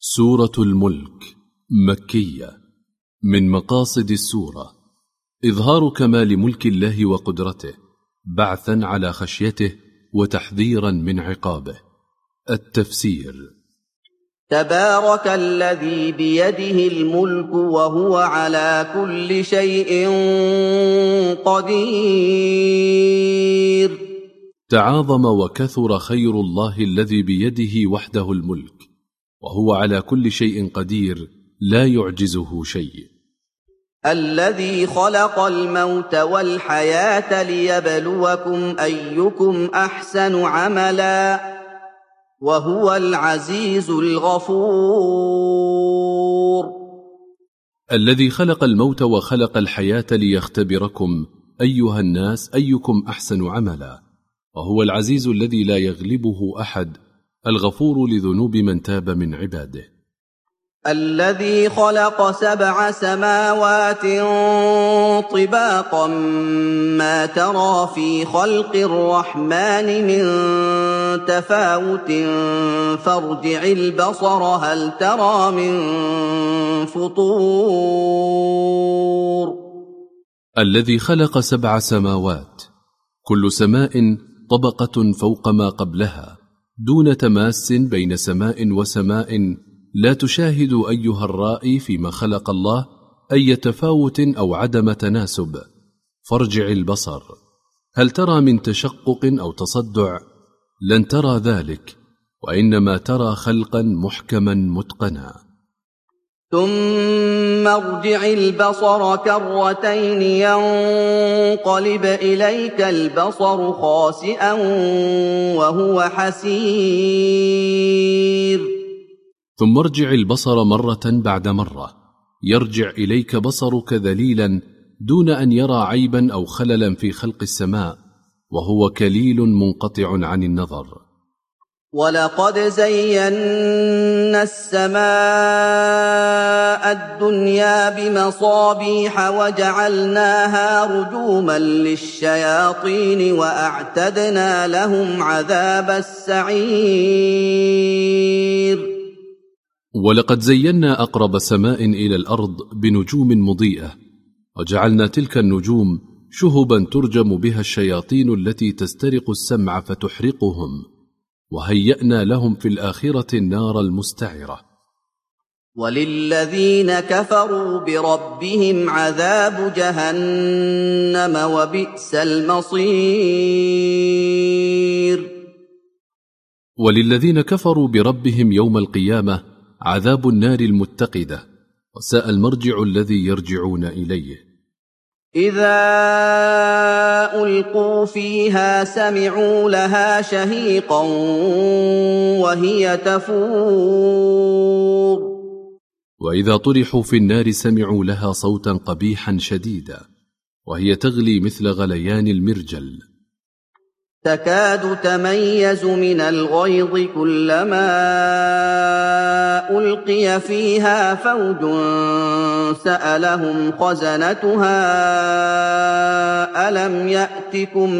سورة الملك مكية. من مقاصد السورة إظهار كمال ملك الله وقدرته، بعثا على خشيته وتحذيرا من عقابه. التفسير: تبارك الذي بيده الملك وهو على كل شيء قدير. تعاظم وكثر خير الله الذي بيده وحده الملك، وهو على كل شيء قدير، لا يعجزه شيء. الذي خلق الموت والحياة ليبلوكم أيكم أحسن عملا وهو العزيز الغفور. الذي خلق الموت وخلق الحياة ليختبركم أيها الناس أيكم أحسن عملا، وهو العزيز الذي لا يغلبه أحد، الغفور لذنوب من تاب من عباده. الذي خلق 7 سماوات طباقا ما ترى في خلق الرحمن من تفاوت فارجع البصر هل ترى من فطور. الذي خلق 7 سماوات، كل سماء طبقة فوق ما قبلها، دون تماس بين سماء وسماء، لا تشاهد أيها الرائي فيما خلق الله أي تفاوت أو عدم تناسب. فارجع البصر هل ترى من تشقق أو تصدع؟ لن ترى ذلك، وإنما ترى خلقا محكما متقنا. ثم ارجع البصر كرتين ينقلب إليك البصر خاسئا وهو حسير. ثم ارجع البصر مرة بعد مرة، يرجع إليك بصرك ذليلا دون أن يرى عيبا أو خللا في خلق السماء، وهو كليل منقطع عن النظر. ولقد زينا السماء الدنيا بمصابيح وجعلناها رجوما للشياطين وأعتدنا لهم عذاب السعير. ولقد زينا أقرب سماء إلى الأرض بنجوم مضيئة، وجعلنا تلك النجوم شهبا ترجم بها الشياطين التي تسترق السمع فتحرقهم، وهيأنا لهم في الآخرة النار المستعرة. وللذين كفروا بربهم عذاب جهنم وبئس المصير. وللذين كفروا بربهم يوم القيامة عذاب النار المتقدة، وساء المرجع الذي يرجعون إليه. إذا ألقوا فيها سمعوا لها شهيقا وهي تفور. وإذا طرحوا في النار سمعوا لها صوتا قبيحا شديدا، وهي تغلي مثل غليان المرجل. تكاد تميز من الغيظ كلما ألقي فيها فوج سألهم خزنتها ألم يأتكم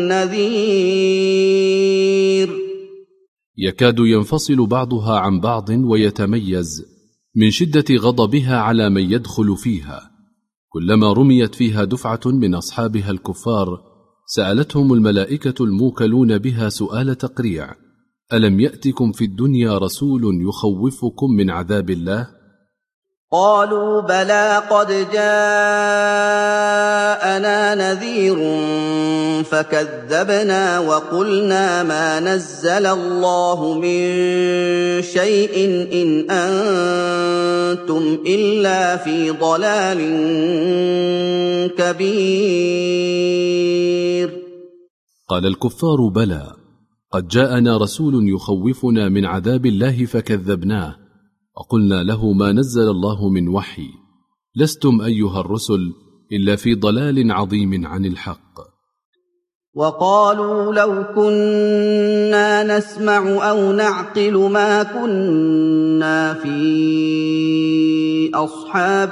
نذير. يكاد ينفصل بعضها عن بعض ويتميز من شدة غضبها على من يدخل فيها. كلما رميت فيها دفعة من أصحابها الكفار سألتهم الملائكة الموكلون بها سؤال تقريع: ألم يأتكم في الدنيا رسول يخوفكم من عذاب الله؟ قالوا بلى قد جاءنا نذير فكذبنا وقلنا ما نزل الله من شيء إن أنتم إلا في ضلال كبير. قال الكفار بلى قد جاءنا رسول يخوفنا من عذاب الله فكذبناه وقلنا له ما نزل الله من وحي، لستم أيها الرسل إلا في ضلال عظيم عن الحق. وقالوا لو كنا نسمع أو نعقل ما كنا في أصحاب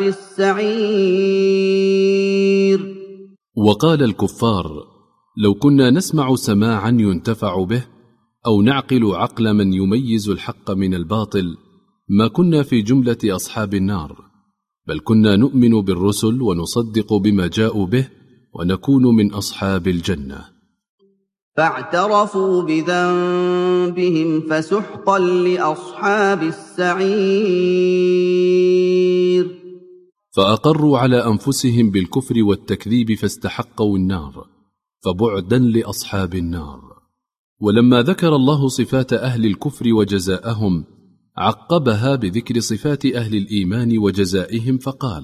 السعير. وقال الكفار لو كنا نسمع سماعا ينتفع به أو نعقل عقل من يميز الحق من الباطل ما كنا في جملة أصحاب النار، بل كنا نؤمن بالرسل ونصدق بما جاءوا به ونكون من أصحاب الجنة. فاعترفوا بذنبهم فسحقا لأصحاب السعير. فأقروا على أنفسهم بالكفر والتكذيب فاستحقوا النار، فبعدا لأصحاب النار. ولما ذكر الله صفات أهل الكفر وجزاءهم عقبها بذكر صفات أهل الإيمان وجزائهم فقال: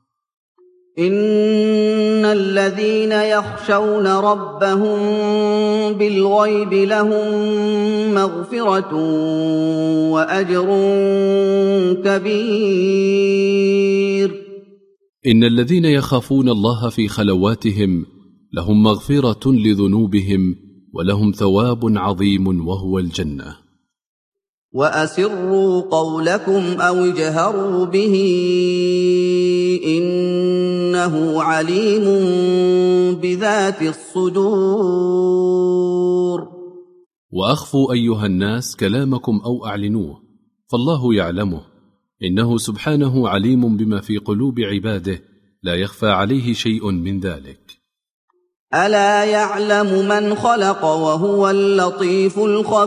إن الذين يخشون ربهم بالغيب لهم مغفرة وأجر كبير. إن الذين يخافون الله في خلواتهم لهم مغفرة لذنوبهم ولهم ثواب عظيم وهو الجنة. وأسروا قولكم أو اجهروا به إنه عليم بذات الصدور. وأخفوا أيها الناس كلامكم أو أعلنوه فالله يعلمه، إنه سبحانه عليم بما في قلوب عباده لا يخفى عليه شيء من ذلك. ألا يعلم من خلق وهو اللطيف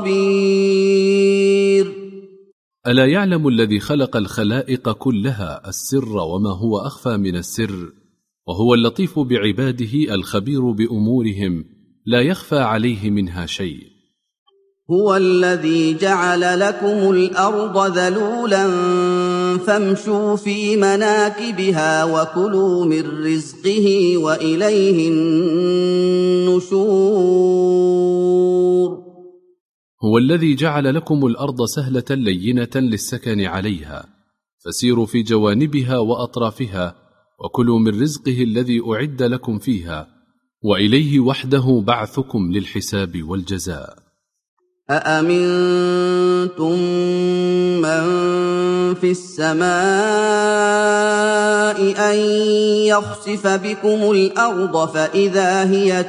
الخبير. ألا يعلم الذي خلق الخلائق كلها السر وما هو أخفى من السر، وهو اللطيف بعباده الخبير بأمورهم لا يخفى عليه منها شيء. هو الذي جعل لكم الأرض ذلولا فامشوا في مناكبها وكلوا من رزقه وإليه النشور. هو الذي جعل لكم الأرض سهلة لينة للسكن عليها، فسيروا في جوانبها وأطرافها وكلوا من رزقه الذي أعد لكم فيها، وإليه وحده بعثكم للحساب والجزاء. أأمنتم من في السماء أن يخسف بكم الأرض فإذا هي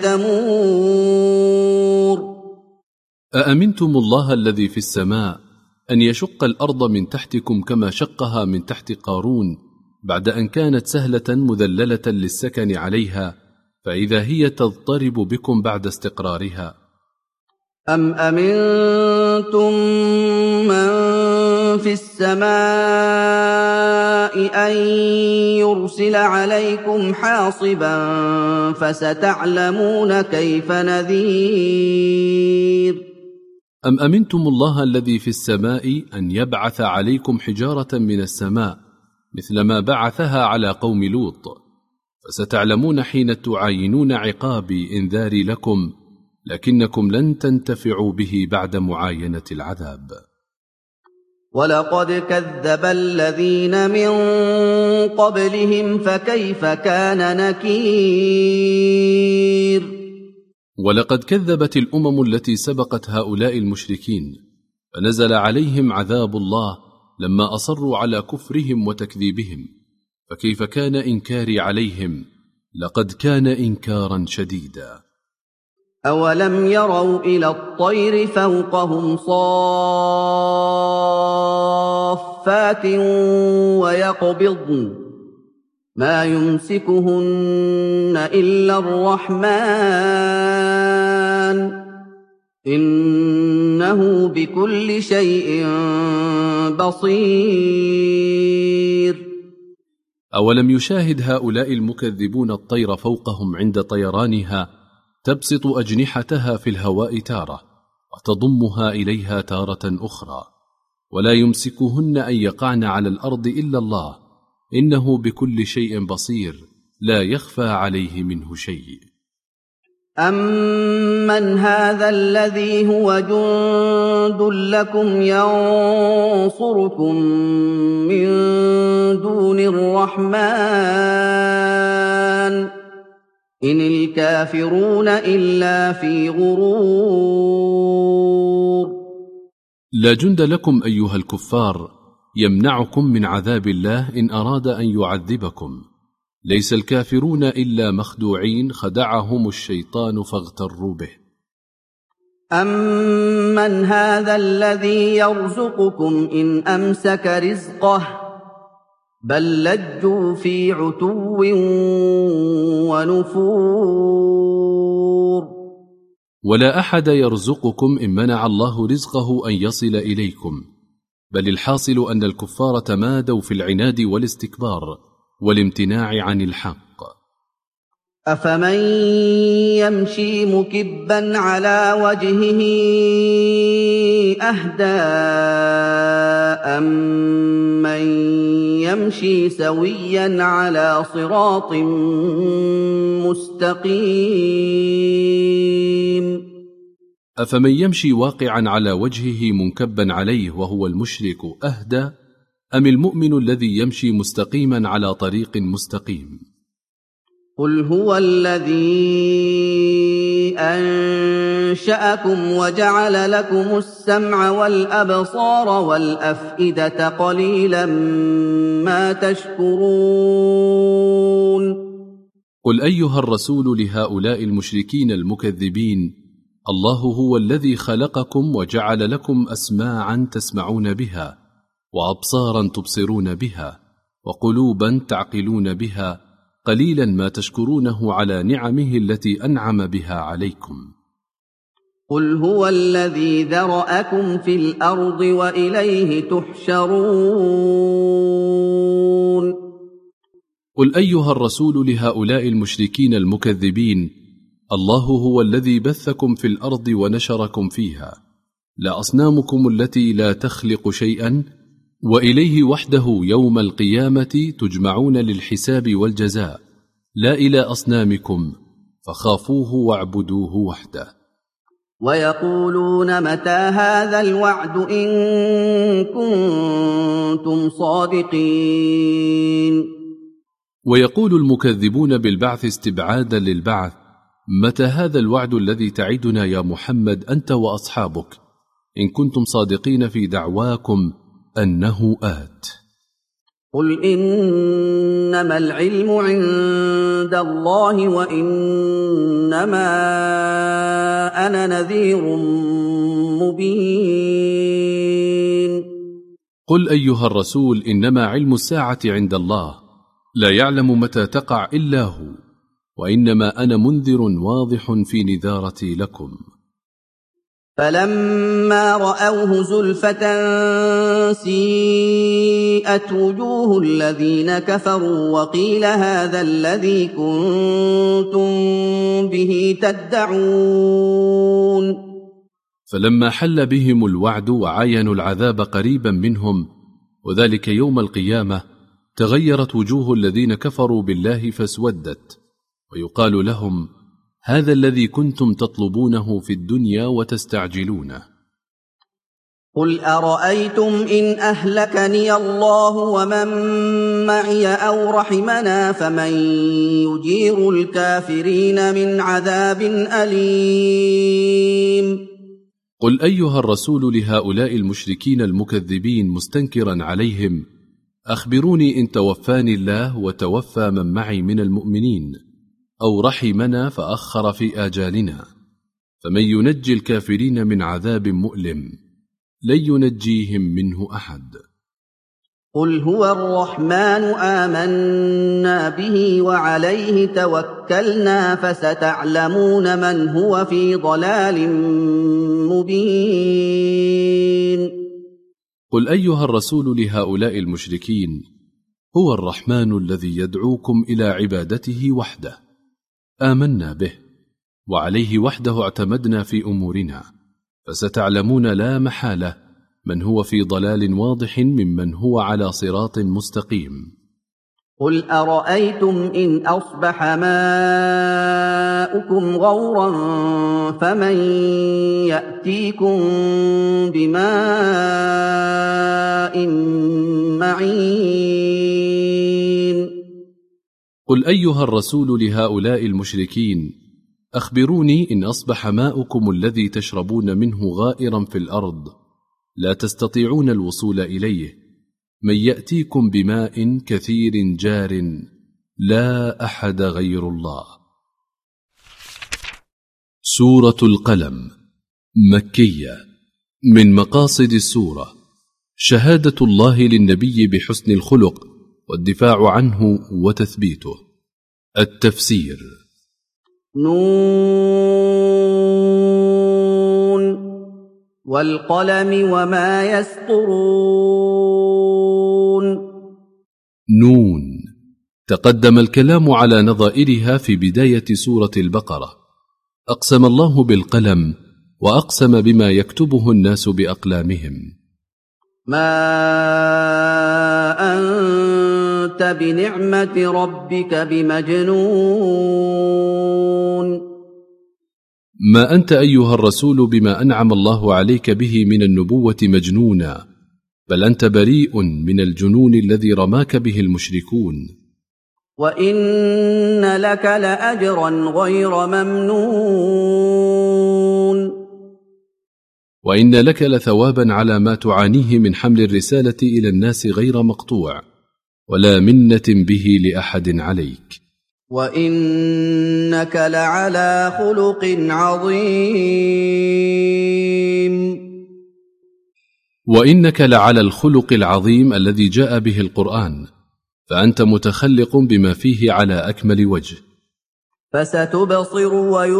تمور. أأمنتم الله الذي في السماء أن يشق الأرض من تحتكم كما شقها من تحت قارون بعد أن كانت سهلة مذللة للسكن عليها، فإذا هي تضطرب بكم بعد استقرارها. أم أمنتم من في السماء أن يرسل عليكم حاصبا فستعلمون كيف نذير. أم أمنتم الله الذي في السماء أن يبعث عليكم حجارة من السماء مثل ما بعثها على قوم لوط، فستعلمون حين تعاينون عقابي إنذاري لكم، لكنكم لن تنتفعوا به بعد معاينة العذاب. ولقد كذب الذين من قبلهم فكيف كان نكير. ولقد كذبت الأمم التي سبقت هؤلاء المشركين، فنزل عليهم عذاب الله لما أصروا على كفرهم وتكذيبهم، فكيف كان إنكاري عليهم؟ لقد كان إنكارا شديدا. أولم يروا إلى الطير فوقهم صافات ويقبضن ما يمسكهن إلا الرحمن إنه بكل شيء بصير. أولم يشاهد هؤلاء المكذبون الطير فوقهم عند طيرانها تبسط أجنحتها في الهواء تارة وتضمها إليها تارة أخرى، ولا يمسكهن أن يقعن على الأرض إلا الله إنه بكل شيء بصير لا يخفى عليه منه شيء. أمن هذا الذي هو جند لكم ينصركم من دون الرحمن إن الكافرون إلا في غرور. لا جند لكم أيها الكفار يمنعكم من عذاب الله إن أراد أن يعذبكم، ليس الكافرون إلا مخدوعين خدعهم الشيطان فاغتروا به. أَمَّنْ هَٰذَا الَّذِي يَرْزُقُكُمْ إِنْ أَمْسَكَ رِزْقَهُ بَل لَّجُّوا فِي عُتُوٍّ وَنُفُورٍ ولا أحد يرزقكم إن منع الله رزقه أن يصل إليكم، بل الحاصل أن الكفار تمادوا في العناد والاستكبار والامتناع عن الحق. أَفَمَن يَمْشِي مُكِبًّا عَلَىٰ وَجْهِهِ أَهْدَىٰ أَمَّن يَمْشِي سَوِيًّا عَلَىٰ صِرَاطٍ مُّسْتَقِيمٍ أفمن يمشي واقعا على وجهه منكبا عليه وهو المشرك أهدى أم المؤمن الذي يمشي مستقيما على طريق مستقيم؟ قُلْ هُوَ الَّذِي أَنشَأَكُمْ وَجَعَلَ لَكُمُ السَّمْعَ وَالْأَبْصَارَ وَالْأَفْئِدَةَ قَلِيلًا مَّا تَشْكُرُونَ قل أيها الرسول لهؤلاء المشركين المكذبين: الله هو الذي خلقكم وجعل لكم أسماعا تسمعون بها، وأبصارا تبصرون بها، وقلوبا تعقلون بها، قليلا ما تشكرونه على نعمه التي أنعم بها عليكم. قُلْ هُوَ الَّذِي ذَرَأَكُمْ فِي الْأَرْضِ وَإِلَيْهِ تُحْشَرُونَ قل أيها الرسول لهؤلاء المشركين المكذبين: الله هو الذي بثكم في الأرض ونشركم فيها، لا أصنامكم التي لا تخلق شيئا، وإليه وحده يوم القيامة تجمعون للحساب والجزاء، لا إلى أصنامكم، فخافوه واعبدوه وحده. ويقولون متى هذا الوعد إن كنتم صادقين. ويقول المكذبون بالبعث استبعادا للبعث: متى هذا الوعد الذي تعدنا يا محمد أنت وأصحابك إن كنتم صادقين في دعواكم أنه آت؟ قل إنما العلم عند الله وإنما أنا نذير مبين. قل أيها الرسول: إنما علم الساعة عند الله، لا يعلم متى تقع إلا هو، وإنما أنا منذر واضح في نذارتي لكم. فلما رأوه زلفة سيئت وجوه الذين كفروا وقيل هذا الذي كنتم به تدعون. فلما حل بهم الوعد وعاينوا العذاب قريبا منهم، وذلك يوم القيامة، تغيرت وجوه الذين كفروا بالله فاسودت، ويقال لهم: هذا الذي كنتم تطلبونه في الدنيا وتستعجلونه. قل أرأيتم إن أهلكني الله ومن معي أو رحمنا فمن يجير الكافرين من عذاب أليم. قل أيها الرسول لهؤلاء المشركين المكذبين مستنكرا عليهم: أخبروني إن توفاني الله وتوفى من معي من المؤمنين، أو رحمنا فأخر في آجالنا، فمن ينجي الكافرين من عذاب مؤلم؟ لن ينجيهم منه أحد. قل هو الرحمن آمنا به وعليه توكلنا فستعلمون من هو في ضلال مبين. قل أيها الرسول لهؤلاء المشركين: هو الرحمن الذي يدعوكم إلى عبادته وحده، آمنا به وعليه وحده اعتمدنا في أمورنا، فستعلمون لا محالة من هو في ضلال واضح ممن هو على صراط مستقيم. قل أرأيتم إن أصبح ماؤكم غورا فمن يأتيكم بماء معين. قل أيها الرسول لهؤلاء المشركين: أخبروني إن أصبح ماؤكم الذي تشربون منه غائرا في الأرض، لا تستطيعون الوصول إليه، من يأتيكم بماء كثير جار لا أحد غير الله. سورة القلم مكية. من مقاصد السورة شهادة الله للنبي بحسن الخلق والدفاع عنه وتثبيته. التفسير: نون والقلم وما يسطرون. نون تقدم الكلام على نظائرها في بداية سورة البقرة. أقسم الله بالقلم وأقسم بما يكتبه الناس بأقلامهم. ما أنت بنعمة ربك بمجنون. ما أنت أيها الرسول بما أنعم الله عليك به من النبوة مجنونا، بل أنت بريء من الجنون الذي رماك به المشركون. وإن لك لأجرا غير ممنون. وإن لك لثوابا على ما تعانيه من حمل الرسالة إلى الناس غير مقطوع، ولا منة به لأحد عليك. وإنك لعلى خلق عظيم. وإنك لعلى الخلق العظيم الذي جاء به القرآن، فأنت متخلق بما فيه على أكمل وجه. فستبصر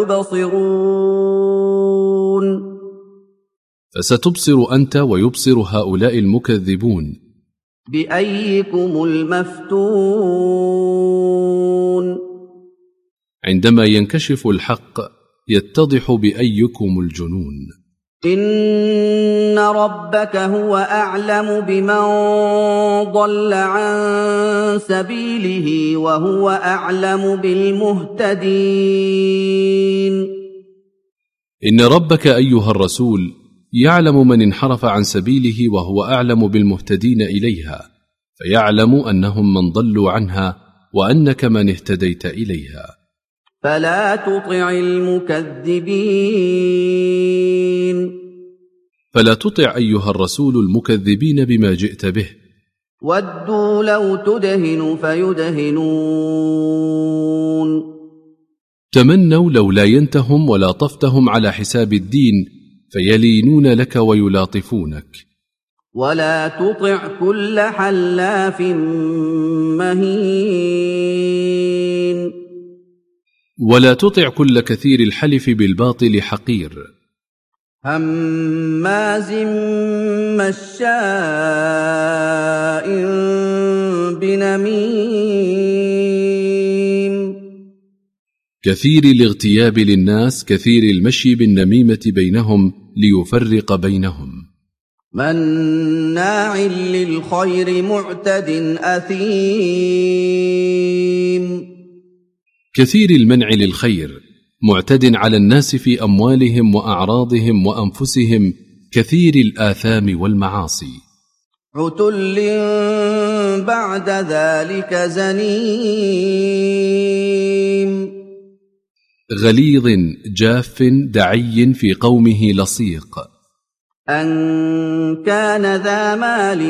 ويبصرون. فستبصر أنت ويبصر هؤلاء المكذبون. بأيكم المفتون. عندما ينكشف الحق يتضح بأيكم الجنون. إن ربك هو أعلم بمن ضل عن سبيله وهو أعلم بالمهتدين. إن ربك أيها الرسول يعلم من انحرف عن سبيله وهو أعلم بالمهتدين إليها، فيعلم أنهم من ضلوا عنها وأنك من اهتديت إليها. فلا تطع المكذبين. فلا تطع أيها الرسول المكذبين بما جئت به. ودوا لو تدهن فيدهنون. تمنوا لو لا ينتهم ولا طفتهم على حساب الدين فيلينون لك ويلاطفونك. ولا تطع كل حلاف مهين. ولا تطع كل كثير الحلف بالباطل حقير. هماز مشاء بنميم. كثير الاغتياب للناس، كثير المشي بالنميمة بينهم ليفرق بينهم. مناع للخير معتد أثيم. كثير المنع للخير، معتد على الناس في أموالهم وأعراضهم وأنفسهم، كثير الآثام والمعاصي. عتل بعد ذلك زنيم. غليظ جاف دعي في قومه لصيق. أن كان ذا مال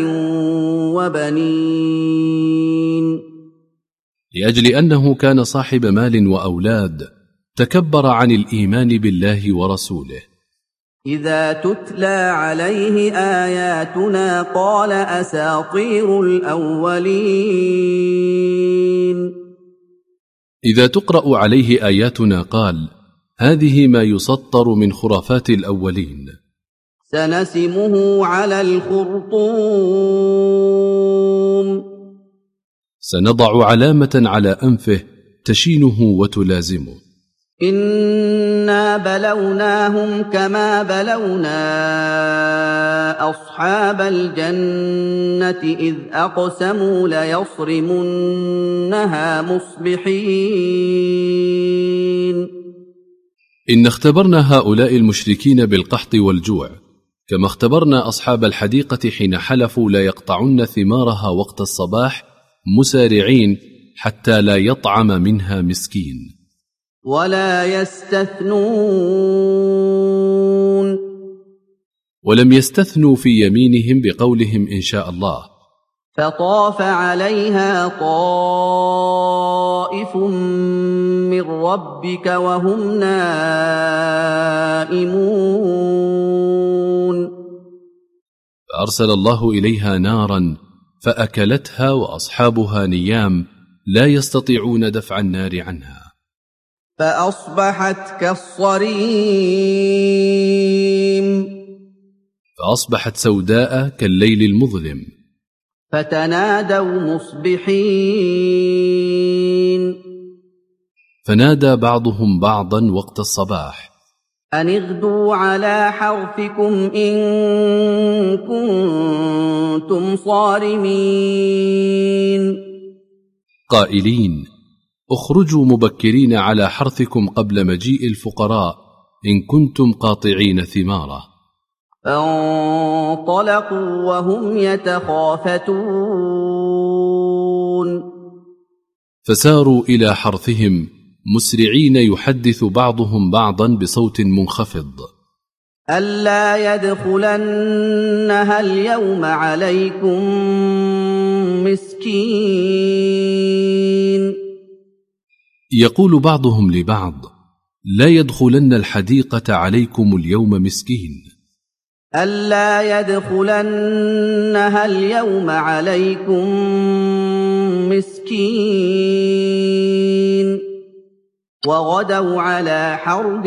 وبنين. لأجل أنه كان صاحب مال وأولاد، تكبر عن الإيمان بالله ورسوله. إذا تتلى عليه آياتنا قال أساطير الأولين. إذا تقرأ عليه آياتنا قال هذه ما يسطر من خرافات الأولين. سنسمه على الخرطوم. سنضع علامة على أنفه تشينه وتلازمه. إنا بلوناهم كما بلونا أصحاب الجنة إذ أقسموا ليصرمنها مصبحين. إن اختبرنا هؤلاء المشركين بالقحط والجوع كما اختبرنا أصحاب الحديقة حين حلفوا لا يقطعن ثمارها وقت الصباح مسارعين حتى لا يطعم منها مسكين. ولا يستثنون. ولم يستثنوا في يمينهم بقولهم إن شاء الله. فطاف عليها طائف من ربك وهم نائمون فأرسل الله إليها نارا فأكلتها وأصحابها نيام لا يستطيعون دفع النار عنها، فأصبحت كالصريم، فأصبحت سوداء كالليل المظلم. فتنادوا مصبحين، فنادى بعضهم بعضا وقت الصباح: أن اغدوا على حرثكم إن كنتم صارمين، قائلين: اخرجوا مبكرين على حرثكم قبل مجيء الفقراء إن كنتم قاطعين ثماره. فانطلقوا وهم يتخافتون، فساروا إلى حرثهم مسرعين يحدث بعضهم بعضا بصوت منخفض: ألا يدخلنها اليوم عليكم مسكين. يقول بعضهم لبعض: لا يدخلن الحديقة عليكم اليوم مسكين. ألا يدخلنها اليوم عليكم مسكين. وغدوا على حرد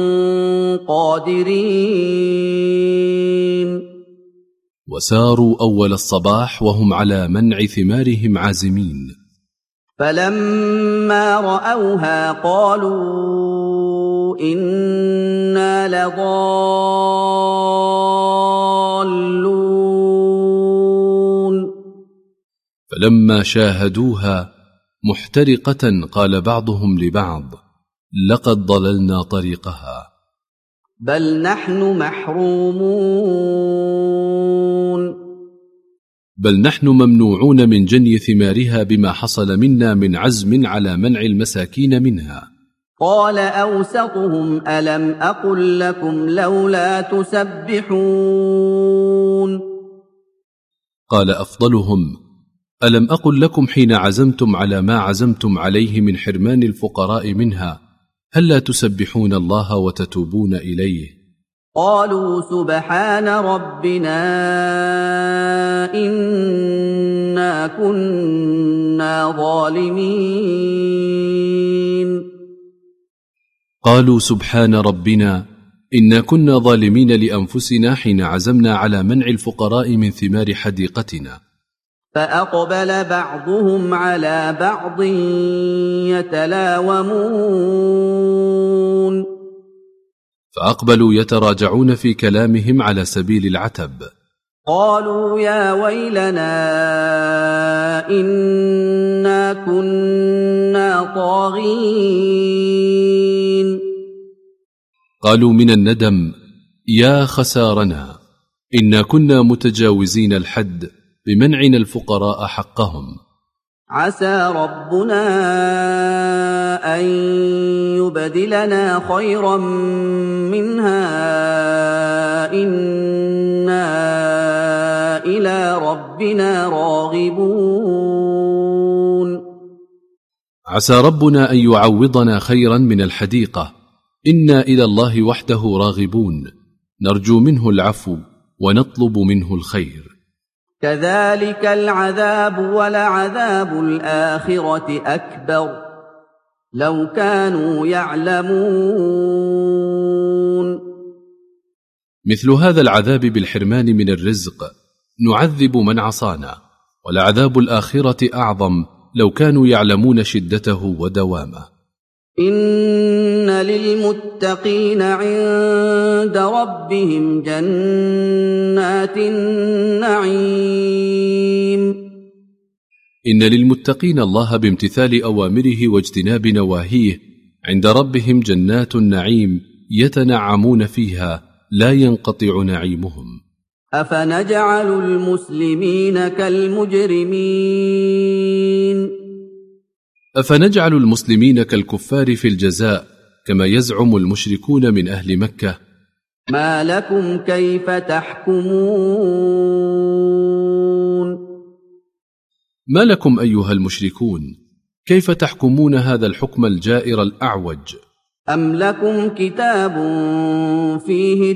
قادرين. وساروا أول الصباح وهم على منع ثمارهم عازمين. فلما رأوها قالوا إنا لضالون. فلما شاهدوها محترقة قال بعضهم لبعض: لقد ضللنا طريقها، بل نحن محرومون. بل نحن ممنوعون من جني ثمارها بما حصل منا من عزم على منع المساكين منها. قال أوسطهم ألم أقل لكم لولا تسبحون. قال أفضلهم: ألم أقل لكم حين عزمتم على ما عزمتم عليه من حرمان الفقراء منها هل لا تسبحون الله وتتوبون إليه؟ قالوا سبحان ربنا إنا كنا ظالمين. قالوا سبحان ربنا إنا كنا ظالمين لأنفسنا حين عزمنا على منع الفقراء من ثمار حديقتنا. فأقبل بعضهم على بعض يتلاومون. فأقبلوا يتراجعون في كلامهم على سبيل العتب. قالوا يا ويلنا إنا كنا طاغين. قالوا من الندم: يا خسارنا إنا كنا متجاوزين الحد بمنعنا الفقراء حقهم. عسى ربنا أن يبدلنا خيرا منها إنا إلى ربنا راغبون. عسى ربنا أن يعوضنا خيرا من الحديقة، إنا إلى الله وحده راغبون، نرجو منه العفو ونطلب منه الخير. كذلك العذاب ولعذاب الآخرة أكبر لو كانوا يعلمون. مثل هذا العذاب بالحرمان من الرزق نعذب من عصانا، ولعذاب الآخرة أعظم لو كانوا يعلمون شدته ودوامه. إن للمتقين عند ربهم جنات النعيم. إن للمتقين الله بامتثال أوامره واجتناب نواهيه عند ربهم جنات النعيم يتنعمون فيها لا ينقطع نعيمهم. أفنجعل المسلمين كالمجرمين. أفنجعل المسلمين كالكفار في الجزاء كما يزعم المشركون من أهل مكة. ما لكم كيف تحكمون. ما لكم أيها المشركون كيف تحكمون هذا الحكم الجائر الأعوج؟ أم لكم كتاب فيه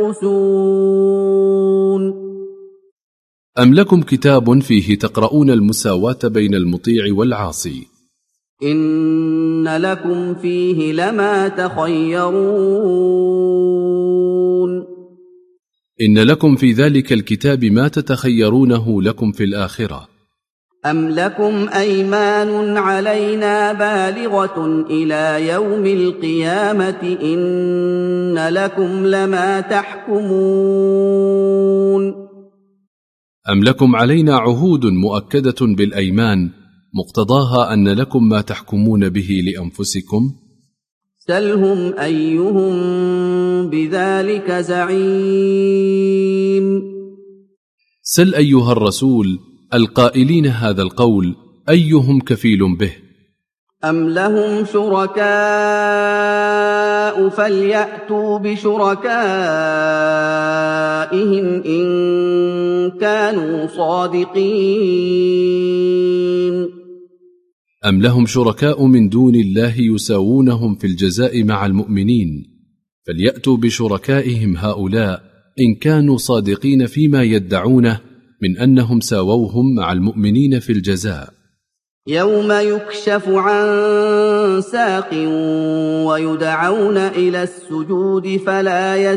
تدرسون أم لكم كتاب فيه تقرؤون المساواة بين المطيع والعاصي إن لكم فيه لما تخيرون إن لكم في ذلك الكتاب ما تتخيرونه لكم في الآخرة أم لكم أيمان علينا بالغة إلى يوم القيامة إن لكم لما تحكمون أم لكم علينا عهود مؤكدة بالأيمان مقتضاها أن لكم ما تحكمون به لأنفسكم سلهم أيهم بذلك زعيم سل أيها الرسول القائلين هذا القول أيهم كفيل به أم لهم شركاء فليأتوا بشركائهم إن كانوا صادقين أم لهم شركاء من دون الله يساوونهم في الجزاء مع المؤمنين فليأتوا بشركائهم هؤلاء إن كانوا صادقين فيما يدعونه من أنهم ساووهم مع المؤمنين في الجزاء يوم يكشف عن ساق ويدعون إلى السجود فلا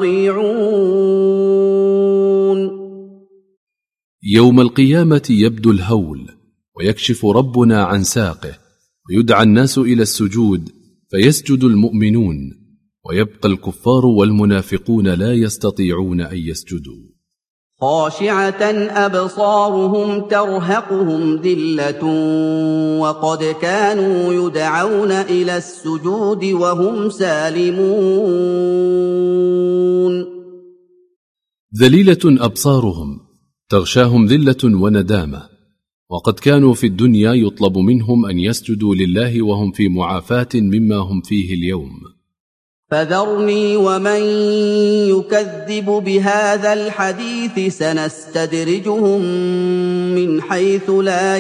يستطيعون يوم القيامة يبدو الهول ويكشف ربنا عن ساقه ويدعى الناس إلى السجود فيسجد المؤمنون ويبقى الكفار والمنافقون لا يستطيعون أن يسجدوا خاشعة أبصارهم ترهقهم ذلة وقد كانوا يدعون إلى السجود وهم سالمون ذليلة أبصارهم تغشاهم ذلة وندامة وقد كانوا في الدنيا يطلب منهم أن يسجدوا لله وهم في معافاة مما هم فيه اليوم فذرني ومن يكذب بهذا الحديث سنستدرجهم من حيث لا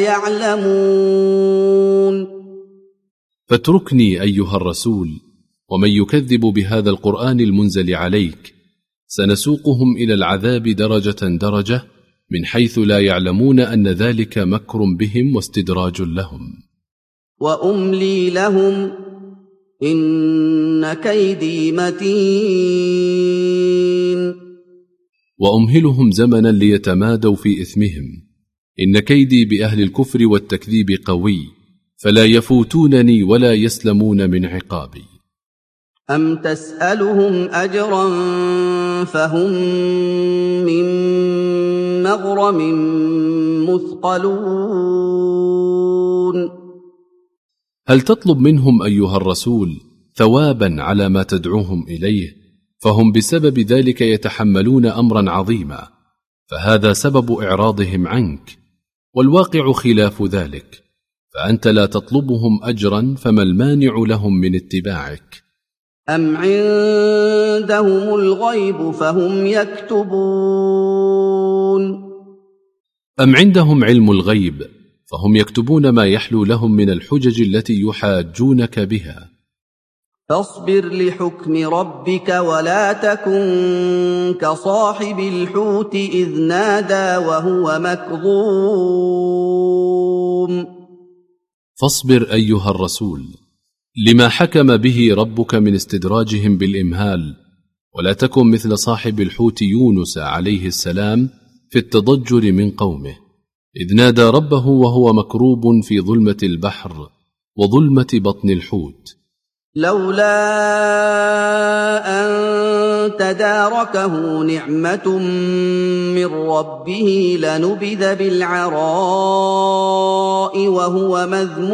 يعلمون فاتركني أيها الرسول ومن يكذب بهذا القرآن المنزل عليك سنسوقهم إلى العذاب درجة درجة من حيث لا يعلمون أن ذلك مكر بهم واستدراج لهم وأملي لهم إن كيدي متين وأمهلهم زمنا ليتمادوا في إثمهم إن كيدي بأهل الكفر والتكذيب قوي فلا يفوتونني ولا يسلمون من عقابي أم تسألهم أجرا فهم من مغرم مثقلون هل تطلب منهم أيها الرسول ثوابا على ما تدعوهم إليه فهم بسبب ذلك يتحملون أمرا عظيما فهذا سبب إعراضهم عنك والواقع خلاف ذلك فأنت لا تطلبهم أجرا فما المانع لهم من اتباعك أم عندهم الغيب فهم يكتبون أم عندهم علم الغيب فهم يكتبون ما يحلو لهم من الحجج التي يحاجونك بها فاصبر لحكم ربك ولا تكن كصاحب الحوت إذ نادى وهو مكظوم فاصبر أيها الرسول لما حكم به ربك من استدراجهم بالإمهال ولا تكن مثل صاحب الحوت يونس عليه السلام في التضجر من قومه إذ نادى ربه وهو مكروب في ظلمة البحر وظلمة بطن الحوت لولا أن تداركه نعمة من ربه لنبذ بالعراء وهو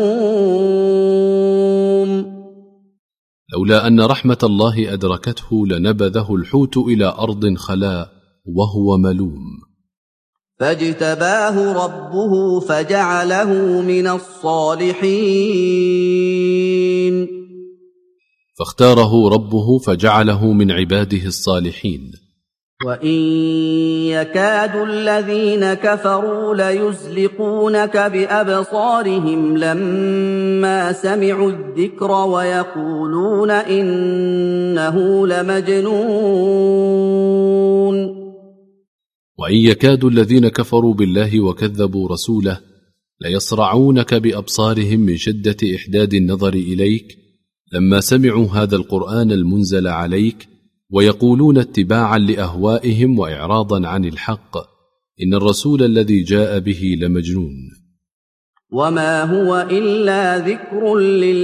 مذموم لولا أن رحمة الله أدركته لنبذه الحوت إلى أرض خلاء وهو ملوم فاجتباه ربه فجعله من الصالحين فاختاره ربه فجعله من عباده الصالحين وَإِن يَكَادُ الَّذِينَ كَفَرُوا لَيُزْلِقُونَكَ بِأَبْصَارِهِمْ لَمَّا سَمِعُوا الذِّكْرَ وَيَقُولُونَ إِنَّهُ لَمَجْنُونٌ وإن يكاد الذين كفروا بالله وكذبوا رسوله ليصرعونك بأبصارهم من شدة إحداد النظر إليك لما سمعوا هذا القرآن المنزل عليك، ويقولون اتباعا لأهوائهم وإعراضا عن الحق إن الرسول الذي جاء به لمجنون. وما هو إلا ذكر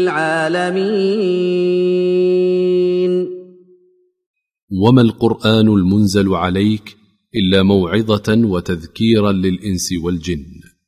للعالمين. وما القرآن المنزل عليك إلا موعظة وتذكيرا للإنس والجن.